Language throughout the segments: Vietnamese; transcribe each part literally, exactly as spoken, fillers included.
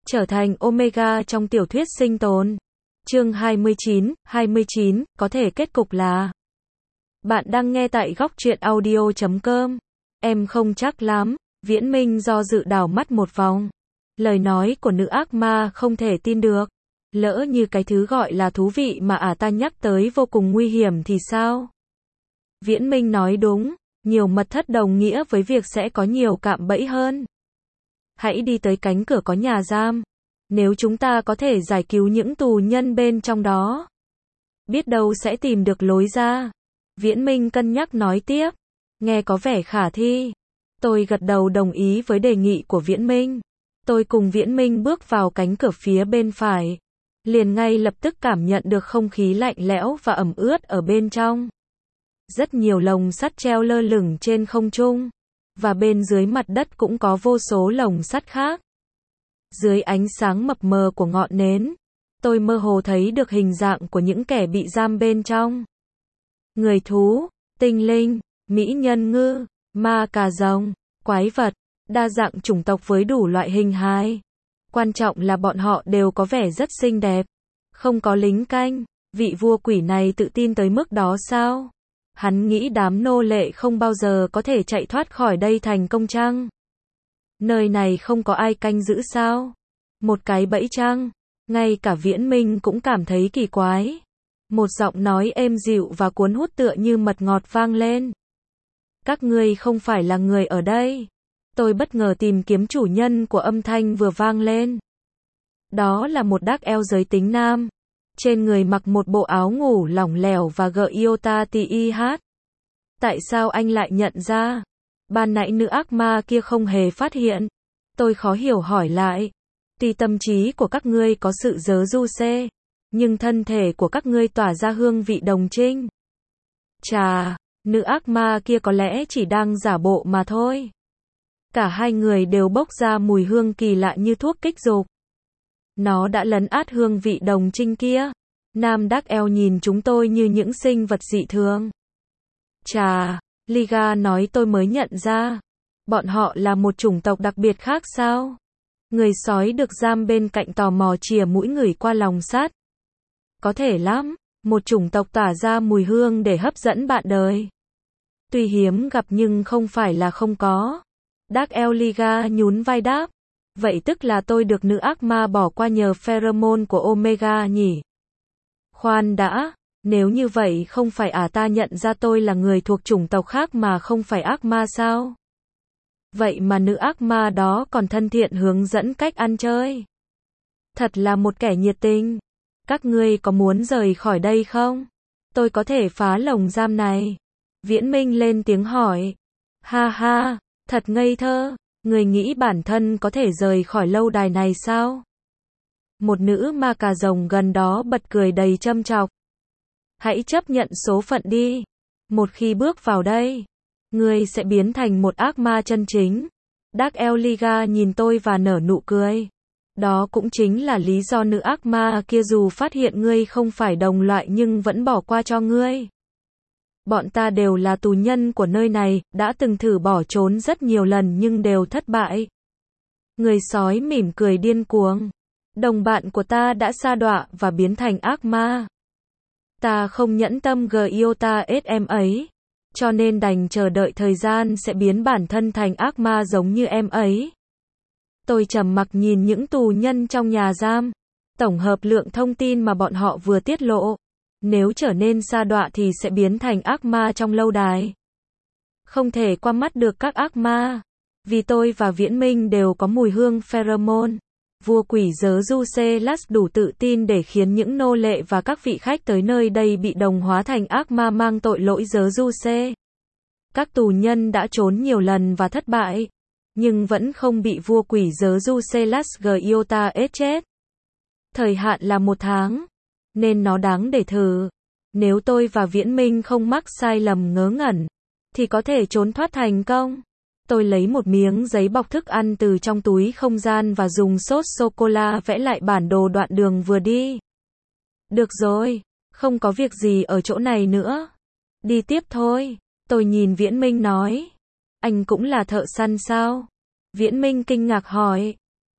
Trở thành Omega trong tiểu thuyết sinh tồn. Chương hai mươi chín, hai mươi chín, có thể kết cục là. Bạn đang nghe tại góc truyện audio chấm com. Em không chắc lắm, Viễn Minh do dự đảo mắt một vòng. Lời nói của nữ ác ma không thể tin được. Lỡ như cái thứ gọi là thú vị mà ả ta nhắc tới vô cùng nguy hiểm thì sao? Viễn Minh nói đúng, nhiều mật thất đồng nghĩa với việc sẽ có nhiều cạm bẫy hơn. Hãy đi tới cánh cửa có nhà giam. Nếu chúng ta có thể giải cứu những tù nhân bên trong đó, biết đâu sẽ tìm được lối ra. Viễn Minh cân nhắc nói tiếp. Nghe có vẻ khả thi. Tôi gật đầu đồng ý với đề nghị của Viễn Minh. Tôi cùng Viễn Minh bước vào cánh cửa phía bên phải. Liền ngay lập tức cảm nhận được không khí lạnh lẽo và ẩm ướt ở bên trong. Rất nhiều lồng sắt treo lơ lửng trên không trung. Và bên dưới mặt đất cũng có vô số lồng sắt khác. Dưới ánh sáng mập mờ của ngọn nến, tôi mơ hồ thấy được hình dạng của những kẻ bị giam bên trong. Người thú, tinh linh, mỹ nhân ngư, ma cà rồng, quái vật, đa dạng chủng tộc với đủ loại hình hài. Quan trọng là bọn họ đều có vẻ rất xinh đẹp. Không có lính canh, vị vua quỷ này tự tin tới mức đó sao? Hắn nghĩ đám nô lệ không bao giờ có thể chạy thoát khỏi đây thành công chăng? Nơi này không có ai canh giữ sao? Một cái bẫy chăng? Ngay cả Viễn Minh cũng cảm thấy kỳ quái. Một giọng nói êm dịu và cuốn hút tựa như mật ngọt vang lên. Các ngươi không phải là người ở đây. Tôi bất ngờ tìm kiếm chủ nhân của âm thanh vừa vang lên. Đó là một đắc eo giới tính nam. Trên người mặc một bộ áo ngủ lỏng lẻo và gợi yêu ta tì y hát. Tại sao anh lại nhận ra? Ban nãy nữ ác ma kia không hề phát hiện. Tôi khó hiểu hỏi lại. Tuy tâm trí của các ngươi có sự dớ du xê, nhưng thân thể của các ngươi tỏa ra hương vị đồng trinh. Chà, nữ ác ma kia có lẽ chỉ đang giả bộ mà thôi. Cả hai người đều bốc ra mùi hương kỳ lạ như thuốc kích dục. Nó đã lấn át hương vị đồng trinh kia. Nam đắc eo nhìn chúng tôi như những sinh vật dị thường. Chà, Liga nói tôi mới nhận ra. Bọn họ là một chủng tộc đặc biệt khác sao? Người sói được giam bên cạnh tò mò chìa mũi ngửi qua lòng sắt. Có thể lắm, một chủng tộc tỏa ra mùi hương để hấp dẫn bạn đời. Tuy hiếm gặp nhưng không phải là không có. Đắc eo Liga nhún vai đáp. Vậy tức là tôi được nữ ác ma bỏ qua nhờ pheromone của Omega nhỉ? Khoan đã, nếu như vậy không phải ả ta nhận ra tôi là người thuộc chủng tộc khác mà không phải ác ma sao? Vậy mà nữ ác ma đó còn thân thiện hướng dẫn cách ăn chơi. Thật là một kẻ nhiệt tình. Các ngươi có muốn rời khỏi đây không? Tôi có thể phá lồng giam này. Viễn Minh lên tiếng hỏi. Ha ha, thật ngây thơ. Người nghĩ bản thân có thể rời khỏi lâu đài này sao? Một nữ ma cà rồng gần đó bật cười đầy châm chọc. Hãy chấp nhận số phận đi. Một khi bước vào đây, ngươi sẽ biến thành một ác ma chân chính. Đắc eo Liga nhìn tôi và nở nụ cười. Đó cũng chính là lý do nữ ác ma kia dù phát hiện ngươi không phải đồng loại nhưng vẫn bỏ qua cho ngươi. Bọn ta đều là tù nhân của nơi này, đã từng thử bỏ trốn rất nhiều lần nhưng đều thất bại. Người sói mỉm cười điên cuồng. Đồng bạn của ta đã sa đọa và biến thành ác ma. Ta không nhẫn tâm gờ yêu ta ết em ấy. Cho nên đành chờ đợi thời gian sẽ biến bản thân thành ác ma giống như em ấy. Tôi trầm mặc nhìn những tù nhân trong nhà giam. Tổng hợp lượng thông tin mà bọn họ vừa tiết lộ. Nếu trở nên sa đọa thì sẽ biến thành ác ma trong lâu đài. Không thể qua mắt được các ác ma. Vì tôi và Viễn Minh đều có mùi hương pheromone. Vua quỷ dớ du xê lát đủ tự tin để khiến những nô lệ và các vị khách tới nơi đây bị đồng hóa thành ác ma mang tội lỗi dớ du xê. Các tù nhân đã trốn nhiều lần và thất bại. Nhưng vẫn không bị vua quỷ dớ du xê lát Giota ết chết. Thời hạn là một tháng. Nên nó đáng để thử. Nếu tôi và Viễn Minh không mắc sai lầm ngớ ngẩn, thì có thể trốn thoát thành công. Tôi lấy một miếng giấy bọc thức ăn từ trong túi không gian và dùng sốt sô-cô-la vẽ lại bản đồ đoạn đường vừa đi. Được rồi, không có việc gì ở chỗ này nữa. Đi tiếp thôi. Tôi nhìn Viễn Minh nói. Anh cũng là thợ săn sao? Viễn Minh kinh ngạc hỏi.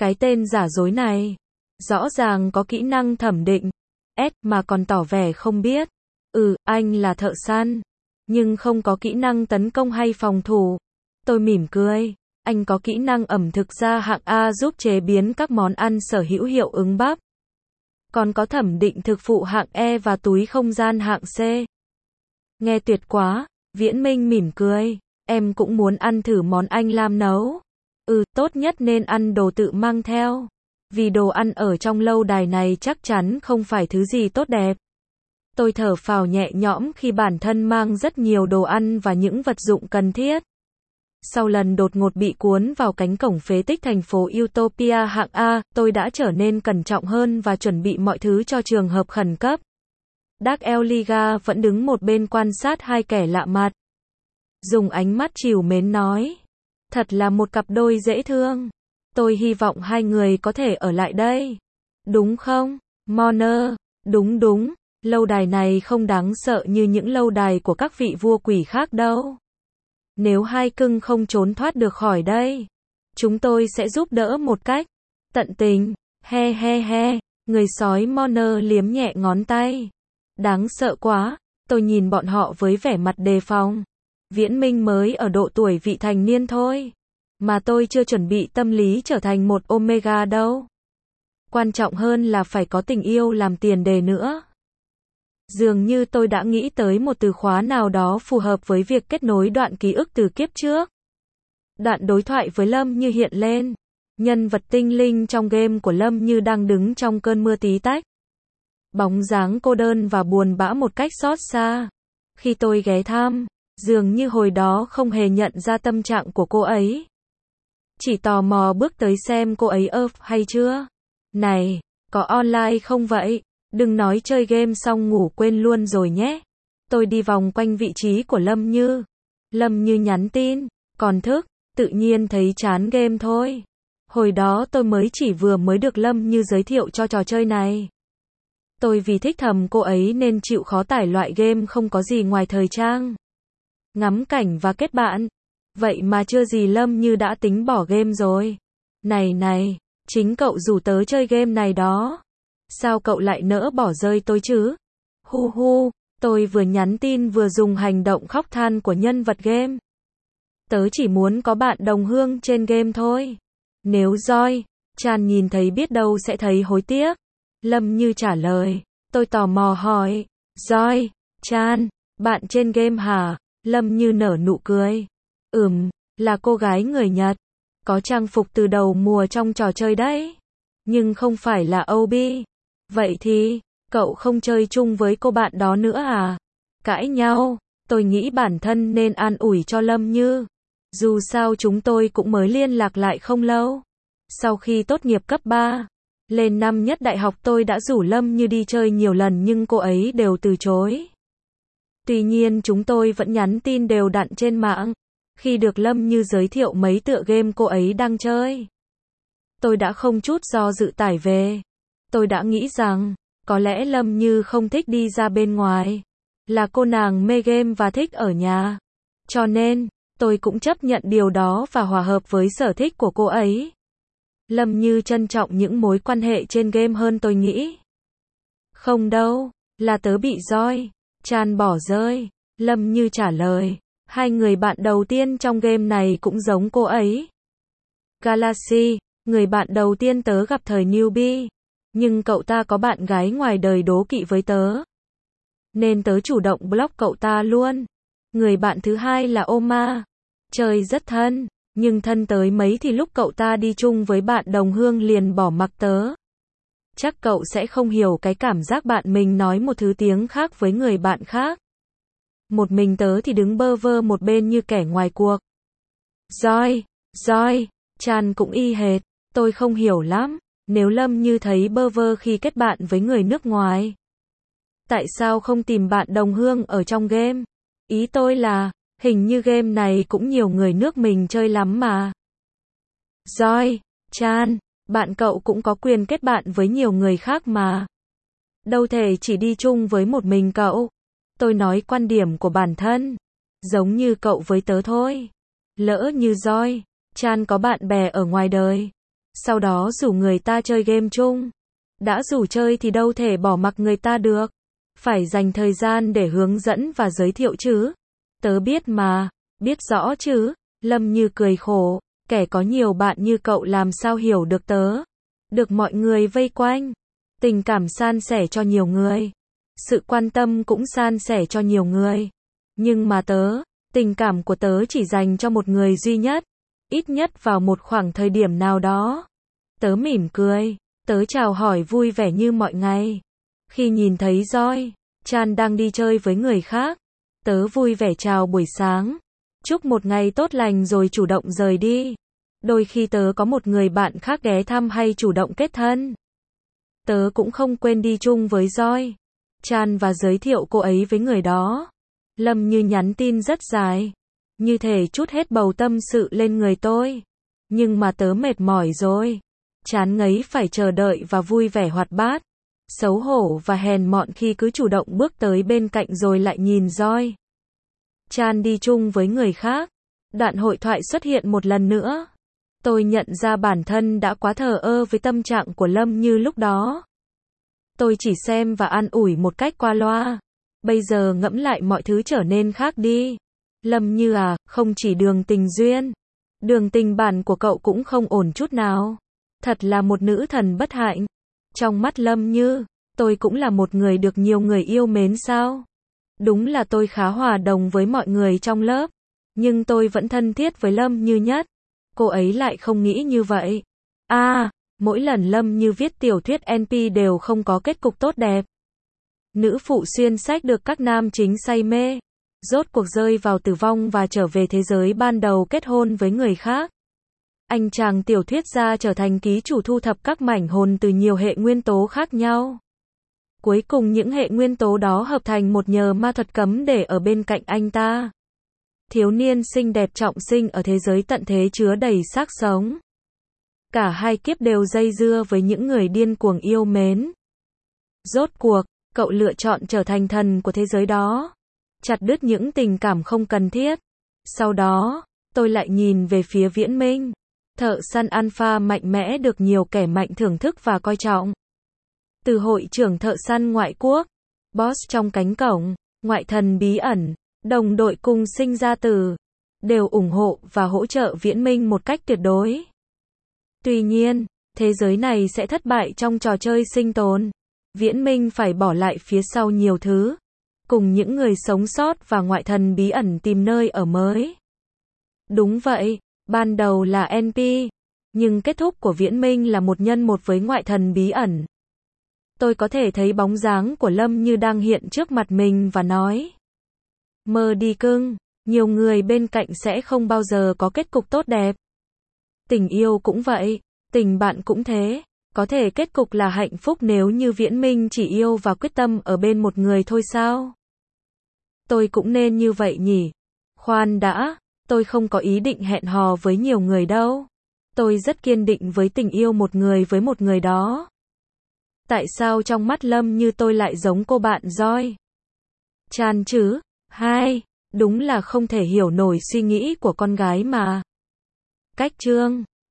Cái tên giả dối này, rõ ràng có kỹ năng thẩm định, S mà còn tỏ vẻ không biết. Ừ, anh là thợ săn, nhưng không có kỹ năng tấn công hay phòng thủ. Tôi mỉm cười. Anh có kỹ năng ẩm thực gia hạng A giúp chế biến các món ăn sở hữu hiệu ứng bắp. Còn có thẩm định thực phụ hạng E và túi không gian hạng C. Nghe tuyệt quá. Viễn Minh mỉm cười. Em cũng muốn ăn thử món anh Lam nấu. Ừ, tốt nhất nên ăn đồ tự mang theo. Vì đồ ăn ở trong lâu đài này chắc chắn không phải thứ gì tốt đẹp. Tôi thở phào nhẹ nhõm khi bản thân mang rất nhiều đồ ăn và những vật dụng cần thiết. Sau lần đột ngột bị cuốn vào cánh cổng phế tích thành phố Utopia hạng A, tôi đã trở nên cẩn trọng hơn và chuẩn bị mọi thứ cho trường hợp khẩn cấp. Dark Eliga vẫn đứng một bên quan sát hai kẻ lạ mặt. Dùng ánh mắt trìu mến nói. Thật là một cặp đôi dễ thương. Tôi hy vọng hai người có thể ở lại đây. Đúng không, Moner? Đúng đúng, lâu đài này không đáng sợ như những lâu đài của các vị vua quỷ khác đâu. Nếu hai cưng không trốn thoát được khỏi đây, chúng tôi sẽ giúp đỡ một cách tận tình. He he he, người sói Moner liếm nhẹ ngón tay. Đáng sợ quá, tôi nhìn bọn họ với vẻ mặt đề phòng. Viễn Minh mới ở độ tuổi vị thành niên thôi. Mà tôi chưa chuẩn bị tâm lý trở thành một Omega đâu. Quan trọng hơn là phải có tình yêu làm tiền đề nữa. Dường như tôi đã nghĩ tới một từ khóa nào đó phù hợp với việc kết nối đoạn ký ức từ kiếp trước. Đoạn đối thoại với Lâm Như hiện lên. Nhân vật tinh linh trong game của Lâm Như đang đứng trong cơn mưa tí tách. Bóng dáng cô đơn và buồn bã một cách xót xa. Khi tôi ghé thăm, dường như hồi đó không hề nhận ra tâm trạng của cô ấy. Chỉ tò mò bước tới xem cô ấy ợp hay chưa. Này, có online không vậy? Đừng nói chơi game xong ngủ quên luôn rồi nhé. Tôi đi vòng quanh vị trí của Lâm Như. Lâm Như nhắn tin, còn thức, tự nhiên thấy chán game thôi. Hồi đó tôi mới chỉ vừa mới được Lâm Như giới thiệu cho trò chơi này. Tôi vì thích thầm cô ấy nên chịu khó tải loại game không có gì ngoài thời trang, ngắm cảnh và kết bạn. Vậy mà chưa gì Lâm Như đã tính bỏ game rồi. Này này, chính cậu rủ tớ chơi game này đó. Sao cậu lại nỡ bỏ rơi tôi chứ? Hu hu, tôi vừa nhắn tin vừa dùng hành động khóc than của nhân vật game. Tớ chỉ muốn có bạn đồng hương trên game thôi. Nếu Joy Chan nhìn thấy biết đâu sẽ thấy hối tiếc. Lâm Như trả lời. Tôi tò mò hỏi. Joy Chan, bạn trên game hả? Lâm Như nở nụ cười. Ừm, là cô gái người Nhật. Có trang phục từ đầu mùa trong trò chơi đấy. Nhưng không phải là ô bê. Vậy thì, cậu không chơi chung với cô bạn đó nữa à? Cãi nhau, tôi nghĩ bản thân nên an ủi cho Lâm Như. Dù sao chúng tôi cũng mới liên lạc lại không lâu. Sau khi tốt nghiệp cấp ba, lên năm nhất đại học tôi đã rủ Lâm Như đi chơi nhiều lần nhưng cô ấy đều từ chối. Tuy nhiên chúng tôi vẫn nhắn tin đều đặn trên mạng. Khi được Lâm Như giới thiệu mấy tựa game cô ấy đang chơi, tôi đã không chút do dự tải về. Tôi đã nghĩ rằng, có lẽ Lâm Như không thích đi ra bên ngoài. Là cô nàng mê game và thích ở nhà. Cho nên, tôi cũng chấp nhận điều đó và hòa hợp với sở thích của cô ấy. Lâm Như trân trọng những mối quan hệ trên game hơn tôi nghĩ. Không đâu, là tớ bị Joy Chan bỏ rơi. Lâm Như trả lời. Hai người bạn đầu tiên trong game này cũng giống cô ấy. Galaxy, người bạn đầu tiên tớ gặp thời newbie. Nhưng cậu ta có bạn gái ngoài đời đố kỵ với tớ. Nên tớ chủ động block cậu ta luôn. Người bạn thứ hai là Oma. Chơi rất thân, nhưng thân tới mấy thì lúc cậu ta đi chung với bạn đồng hương liền bỏ mặc tớ. Chắc cậu sẽ không hiểu cái cảm giác bạn mình nói một thứ tiếng khác với người bạn khác. Một mình tớ thì đứng bơ vơ một bên như kẻ ngoài cuộc. Joy, Joy Chan cũng y hệt. Tôi không hiểu lắm. Nếu Lâm Như thấy bơ vơ khi kết bạn với người nước ngoài, tại sao không tìm bạn đồng hương ở trong game? Ý tôi là, hình như game này cũng nhiều người nước mình chơi lắm mà. Joy Chan, bạn cậu cũng có quyền kết bạn với nhiều người khác mà. Đâu thể chỉ đi chung với một mình cậu. Tôi nói quan điểm của bản thân. Giống như cậu với tớ thôi. Lỡ như Joy Chan có bạn bè ở ngoài đời, sau đó rủ người ta chơi game chung. Đã rủ chơi thì đâu thể bỏ mặc người ta được. Phải dành thời gian để hướng dẫn và giới thiệu chứ. Tớ biết mà, biết rõ chứ. Lâm Như cười khổ, kẻ có nhiều bạn như cậu làm sao hiểu được tớ. Được mọi người vây quanh, tình cảm san sẻ cho nhiều người, sự quan tâm cũng san sẻ cho nhiều người. Nhưng mà tớ, tình cảm của tớ chỉ dành cho một người duy nhất, ít nhất vào một khoảng thời điểm nào đó. Tớ mỉm cười, tớ chào hỏi vui vẻ như mọi ngày. Khi nhìn thấy Joy Chan đang đi chơi với người khác, tớ vui vẻ chào buổi sáng, chúc một ngày tốt lành rồi chủ động rời đi. Đôi khi tớ có một người bạn khác ghé thăm hay chủ động kết thân, tớ cũng không quên đi chung với Joy Chan và giới thiệu cô ấy với người đó. Lâm Như nhắn tin rất dài, như thể trút hết bầu tâm sự lên người tôi. Nhưng mà tớ mệt mỏi rồi, chán ngấy phải chờ đợi và vui vẻ hoạt bát, xấu hổ và hèn mọn khi cứ chủ động bước tới bên cạnh rồi lại nhìn Joy Chan đi chung với người khác. Đoạn hội thoại xuất hiện một lần nữa. Tôi nhận ra bản thân đã quá thờ ơ với tâm trạng của Lâm Như lúc đó. Tôi chỉ xem và an ủi một cách qua loa. Bây giờ ngẫm lại mọi thứ trở nên khác đi. Lâm Như à, không chỉ đường tình duyên, đường tình bản của cậu cũng không ổn chút nào. Thật là một nữ thần bất hạnh. Trong mắt Lâm Như, tôi cũng là một người được nhiều người yêu mến sao? Đúng là tôi khá hòa đồng với mọi người trong lớp, nhưng tôi vẫn thân thiết với Lâm Như nhất. Cô ấy lại không nghĩ như vậy. À, mỗi lần Lâm Như viết tiểu thuyết en pê đều không có kết cục tốt đẹp. Nữ phụ xuyên sách được các nam chính say mê, rốt cuộc rơi vào tử vong và trở về thế giới ban đầu kết hôn với người khác. Anh chàng tiểu thuyết gia trở thành ký chủ thu thập các mảnh hồn từ nhiều hệ nguyên tố khác nhau. Cuối cùng những hệ nguyên tố đó hợp thành một nhờ ma thuật cấm để ở bên cạnh anh ta. Thiếu niên xinh đẹp trọng sinh ở thế giới tận thế chứa đầy xác sống. Cả hai kiếp đều dây dưa với những người điên cuồng yêu mến. Rốt cuộc, cậu lựa chọn trở thành thần của thế giới đó, chặt đứt những tình cảm không cần thiết. Sau đó, tôi lại nhìn về phía Viễn Minh, thợ săn alpha mạnh mẽ được nhiều kẻ mạnh thưởng thức và coi trọng. Từ hội trưởng thợ săn ngoại quốc, boss trong cánh cổng, ngoại thần bí ẩn, đồng đội cùng sinh ra tử, đều ủng hộ và hỗ trợ Viễn Minh một cách tuyệt đối. Tuy nhiên, thế giới này sẽ thất bại trong trò chơi sinh tồn. Viễn Minh phải bỏ lại phía sau nhiều thứ, cùng những người sống sót và ngoại thần bí ẩn tìm nơi ở mới. Đúng vậy, ban đầu là en pê, nhưng kết thúc của Viễn Minh là một nhân một với ngoại thần bí ẩn. Tôi có thể thấy bóng dáng của Lâm Như đang hiện trước mặt mình và nói: mơ đi cưng, nhiều người bên cạnh sẽ không bao giờ có kết cục tốt đẹp. Tình yêu cũng vậy, tình bạn cũng thế, có thể kết cục là hạnh phúc nếu như Viễn Minh chỉ yêu và quyết tâm ở bên một người thôi sao? Tôi cũng nên như vậy nhỉ? Khoan đã, tôi không có ý định hẹn hò với nhiều người đâu. Tôi rất kiên định với tình yêu một người với một người đó. Tại sao trong mắt Lâm Như tôi lại giống cô bạn Joy Chan chứ? Hai, đúng là không thể hiểu nổi suy nghĩ của con gái mà. Cách chương